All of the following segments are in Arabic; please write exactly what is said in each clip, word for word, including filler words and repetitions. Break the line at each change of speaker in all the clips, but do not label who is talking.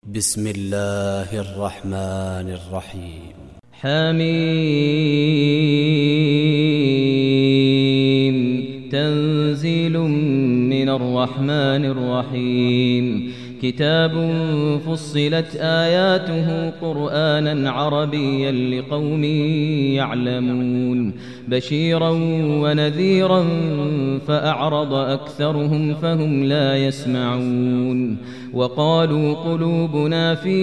بسم الله الرحمن الرحيم.
حميم تنزيل من الرحمن الرحيم. كتاب فصلت آياته قرآنا عربيا لقوم يعلمون بشيرا ونذيرا فأعرض أكثرهم فهم لا يسمعون. وقالوا قلوبنا في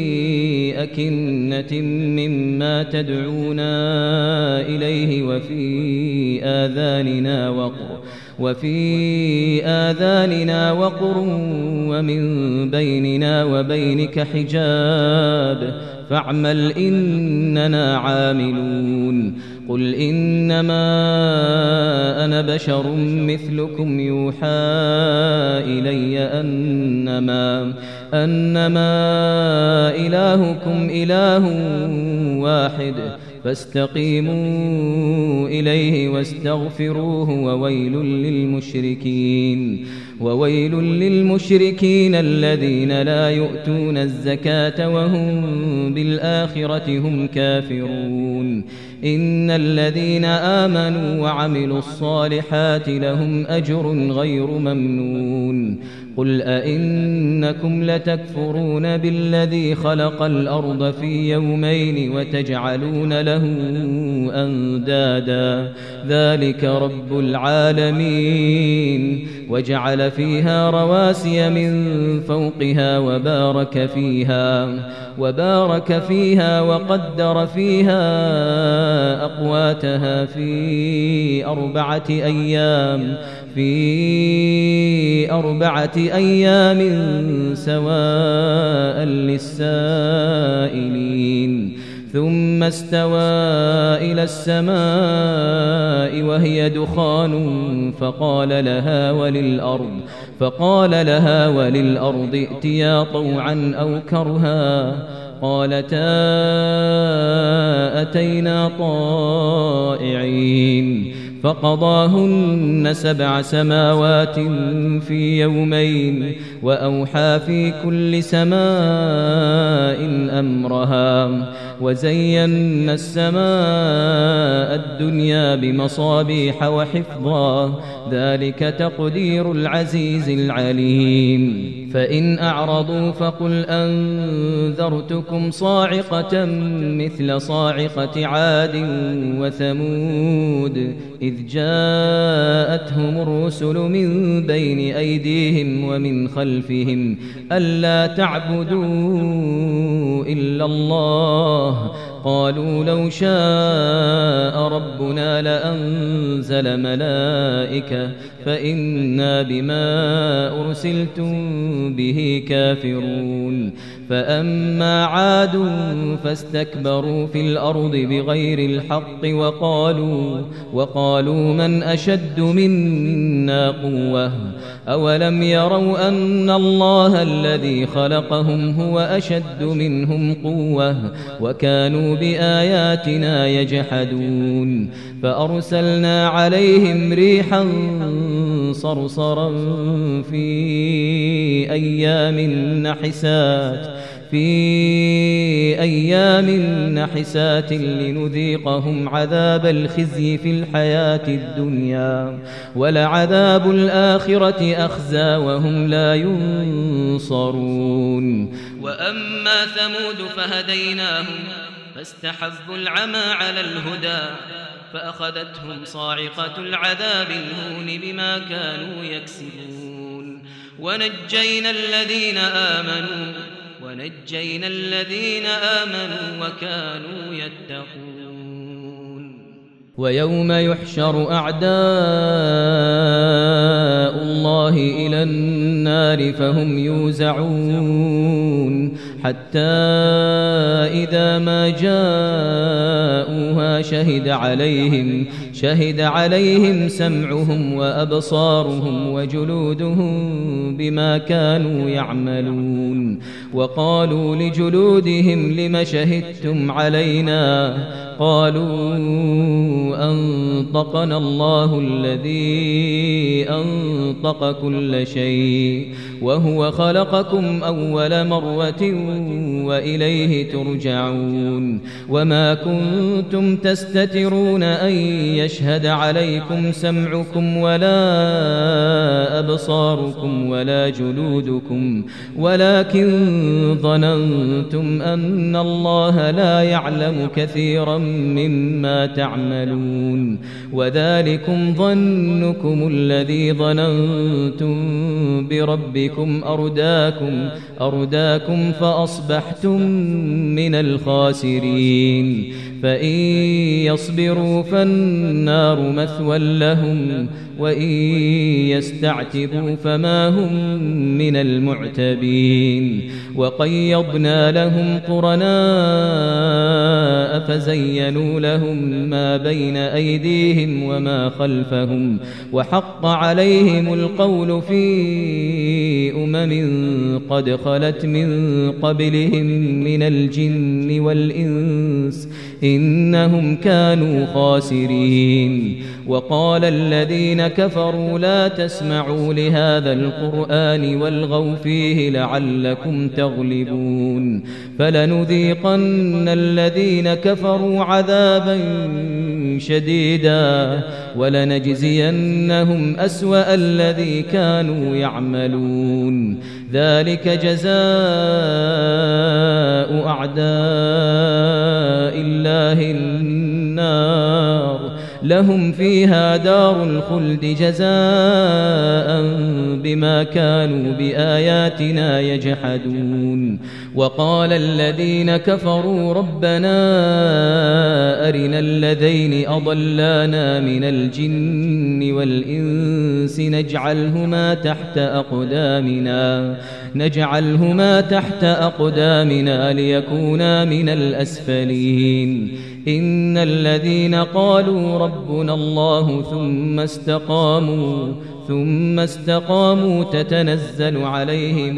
أكنة مما تدعونا إليه وفي آذاننا وقر وفي آذاننا وقر ومن بيننا وبينك حجاب فاعمل إننا عاملون. قل إنما أنا بشر مثلكم يوحى إلي أنما أنما إلهكم إله واحد فاستقيموا إليه واستغفروه وويل للمشركين وويل للمشركين الذين لا يؤتون الزكاة وهم بالآخرة هم كافرون. إن الذين آمنوا وعملوا الصالحات لهم أجر غير ممنون. قل أئنكم لتكفرون بالذي خلق الأرض في يومين وتجعلون له أندادا ذلك رب العالمين. وجعل فيها رواسي من فوقها وبارك فيها وبارك فيها وقدر فيها أقواتها في أربعة أيام في أربعة أيام سواء للسائلين. ثم استوى إلى السماء وهي دخان فقال لها وللأرض فقال لها وللأرض ائتيا طوعا أو كرها قالتا أتينا طائعين. فقضاهن سبع سماوات في يومين وأوحى في كل سماء أمرها وزينا السماء الدنيا بمصابيح وحفظا ذلك تقدير العزيز العليم. فإن أعرضوا فقل أنذرتكم صاعقة مثل صاعقة عاد وثمود إذ جاءتهم الرسل من بين أيديهم ومن خلفهم ألا تعبدوا إلا الله قالوا لو شاء ربنا لأنزل ملائكة فإنا بما أرسلتم به كافرون. فأما عاد فاستكبروا في الأرض بغير الحق وقالوا وقالوا من أشد منا قوة أولم يروا أن الله الذي خلقهم هو أشد منهم قوة وكانوا بآياتنا يجحدون. فأرسلنا عليهم ريحا صرصرا في أيام نحسات في أيام نحسات لنذيقهم عذاب الخزي في الحياة الدنيا ولعذاب الآخرة أخزى وهم لا ينصرون. وأما ثمود فهديناهم فاستحبوا العمى على الهدى فأخذتهم صاعقة العذاب الهون بما كانوا يكسبون. ونجينا الذين آمنوا ونجينا الذين آمنوا وكانوا يتقون. ويوم يحشر أعداء الله إلى النار فهم يوزعون حتى إذا ما جاءوها شهد عليهم شهد عليهم سمعهم وأبصارهم وجلودهم بما كانوا يعملون. وقالوا لجلودهم لم شهدتم علينا قالوا أنطقنا الله الذي أنطق كل شيء وهو خلقكم أول مرة وإليه ترجعون وما كنتم تستترون أن يشهد عليكم سمعكم ولا أبصاركم ولا جلودكم ولكن ظننتم أن الله لا يعلم كثيرا مما تعملون وذلكم ظنكم الذي ظننتم بربكم أرداكم أرداكم فأصبحتم من الخاسرين فإن يصبروا فالنار مثوى لهم وإن يستعتبوا فما هم من المعتبين وقيضنا لهم قرناء فزينوا لهم ما بين أيديهم وما خلفهم وحق عليهم القول في أمم قد خلت من قبلهم من الجن والإنس إنهم كانوا خاسرين وقال الذين كفروا لا تسمعوا لهذا القرآن والغوا فيه لعلكم تغلبون فلنذيقن الذين كفروا عذابا شديدا ولنجزينهم أسوأ الذي كانوا يعملون ذلك جزاء أعداء الله النار لهم فيها دار الخلد جزاء بما كانوا بآياتنا يجحدون وقال الذين كفروا ربنا أرنا الذين أضلانا من الجن والإنس نجعلهما تحت أقدامنا نجعلهما تحت أقدامنا ليكونا من الأسفلين إن الذين قالوا ربنا الله ثم استقاموا ثم استقاموا تتنزل عليهم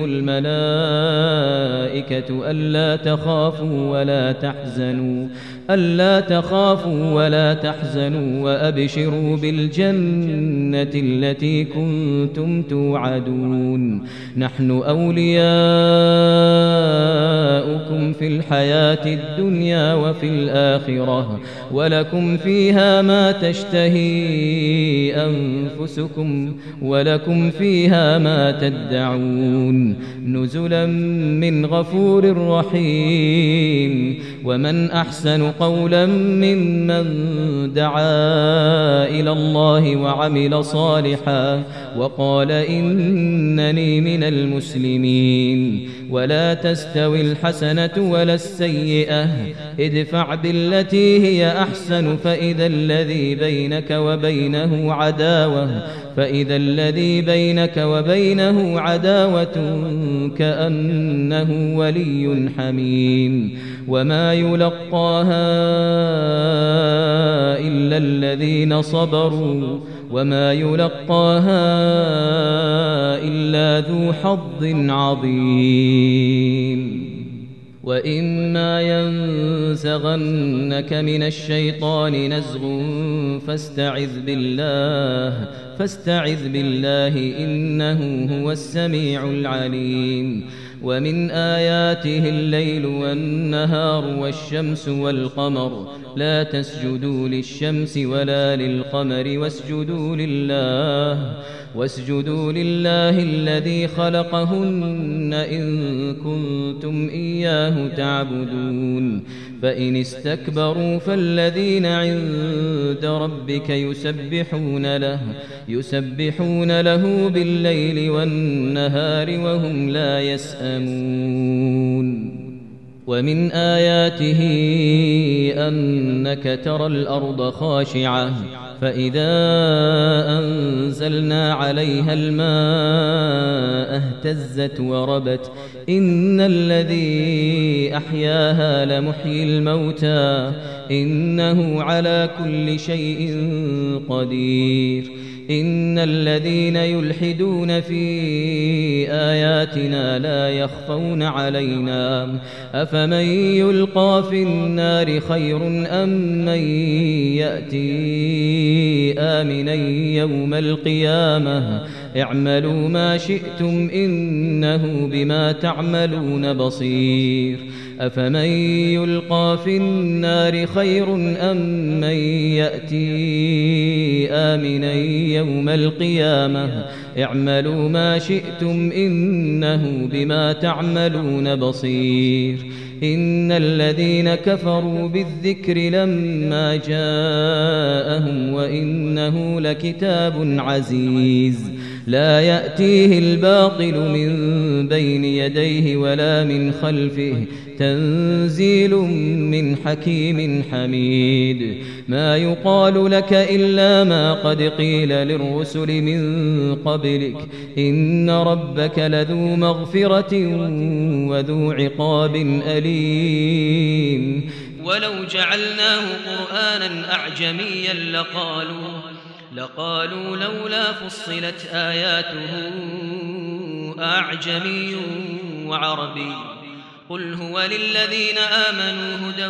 الملائكة ألا تخافوا ولا تحزنوا ألا تخافوا ولا تحزنوا وأبشروا بالجنة التي كنتم توعدون نحن أولياؤكم في الحياة الدنيا وفي الآخرة ولكم فيها ما تشتهي أنفسكم ولكم فيها ما تدعون نزلا من غفور رحيم ومن أحسن قولا ممن دعا إلى الله وعمل صالحا وقال إنني من المسلمين ولا تستوي الحسنة ولا السيئة ادفع بالتي هي أحسن فإذا الذي بينك وبينه عداوة فإذا الذي بينك وبينه عداوة كأنه ولي حميم وما يلقاها إلا الذين صبروا وما يلقاها إلا ذو حظ عظيم وإما ينزغنك من الشيطان نزغ فاستعذ بالله فاستعذ بالله إنه هو السميع العليم ومن آياته الليل والنهار والشمس والقمر لا تسجدوا للشمس ولا للقمر واسجدوا لله واسجدوا لله الذي خلقهن إن كنتم إياه تعبدون فإن استكبروا فالذين عند ربك يسبحون له يسبحون له بالليل والنهار وهم لا يسأمون ومن آياته أنك ترى الأرض خاشعة فإذا أنزلنا عليها الماء اهتزت وربت إن الذي أحياها لمحيي الموتى إنه على كل شيء قدير إن الذين يلحدون في آياتنا لا يخفون علينا أفمن يلقى في النار خير أم من يأتي آمنا يوم القيامة اعملوا ما شئتم إنه بما تعملون بصير أفمن يلقى في النار خير أم من يأتي آمنا يوم القيامة اعملوا ما شئتم إنه بما تعملون بصير إن الذين كفروا بالذكر لما جاءهم وإنه لكتاب عزيز لا يأتيه الباطل من بين يديه ولا من خلفه تنزيل من حكيم حميد ما يقال لك إلا ما قد قيل للرسل من قبلك إن ربك لذو مغفرة وذو عقاب أليم
ولو جعلناه قرآنا أعجميا لقالوا لقالوا لولا فصلت آياته أعجمي وعربي قل هو للذين آمنوا هدى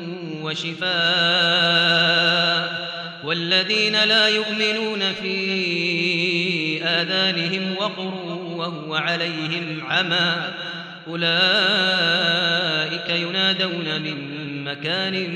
وشفاء والذين لا يؤمنون في آذانهم وقر وهو عليهم عمى أولئك ينادون من مكان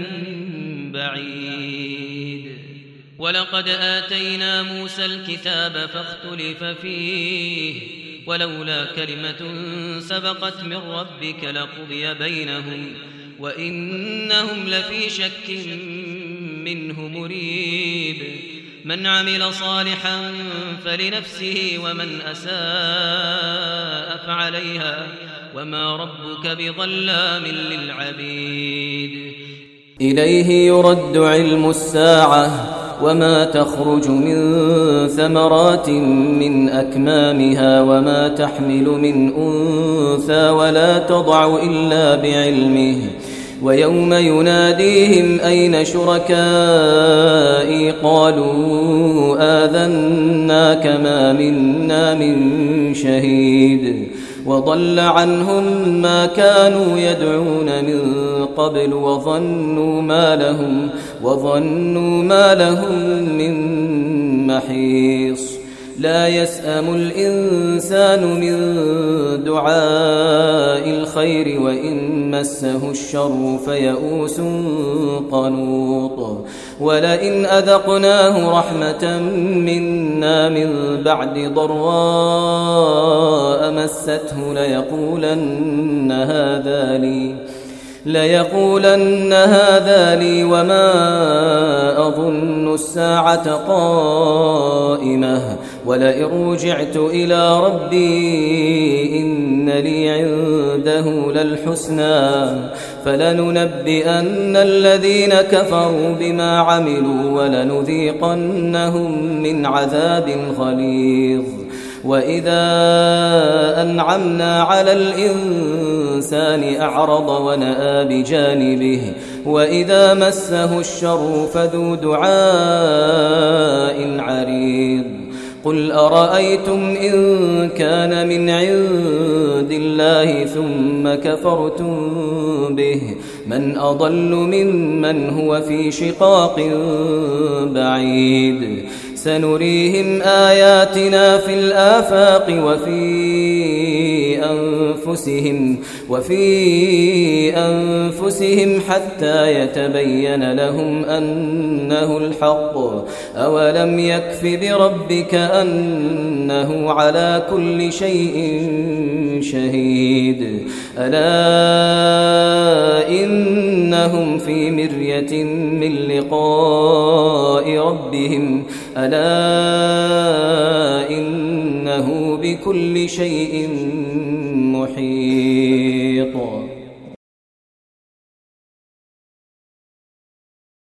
بعيد ولقد آتينا موسى الكتاب فاختلف فيه ولولا كلمة سبقت من ربك لقضي بينهم وإنهم لفي شك منه مريب من عمل صالحا فلنفسه ومن أساء فعليها وما ربك بظلام للعبيد
إليه يرد علم الساعة وما تخرج من ثمرات من أكمامها وما تحمل من أنثى ولا تضع إلا بعلمه ويوم يناديهم أين شركائي قالوا آذناك ما منا من شهيد وضل عنهم ما كانوا يدعون من قبل وظنوا ما لهم وظنوا ما لهم من محيص لا يسأم الإنسان من دعاء الخير وإن مسه الشر فيئوس قنوط ولئن أذقناه رحمة منا من بعد ضراء مسته ليقولن هذا لي ليقولن هذا لي وما أظن الساعة قائمة ولئن رجعت إلى ربي إن لي عنده للحسنى فلننبئن الذين كفروا بما عملوا ولنذيقنهم من عذاب غليظ وإذا أنعمنا على الإنسان أعرض ونأى بجانبه وإذا مسه الشر فذو دعاء عريض قل أرأيتم إن كان من عند الله ثم كفرتم به من أضل ممن هو في شقاق بعيد سنريهم آياتنا في الآفاق وفي أنفسهم وفي أنفسهم حتى يتبين لهم أنه الحق أولم يكف بربك أنه على كل شيء شهيد ألا إنهم في مرية من لقاء ربهم ألا إنه بكل شيء محيط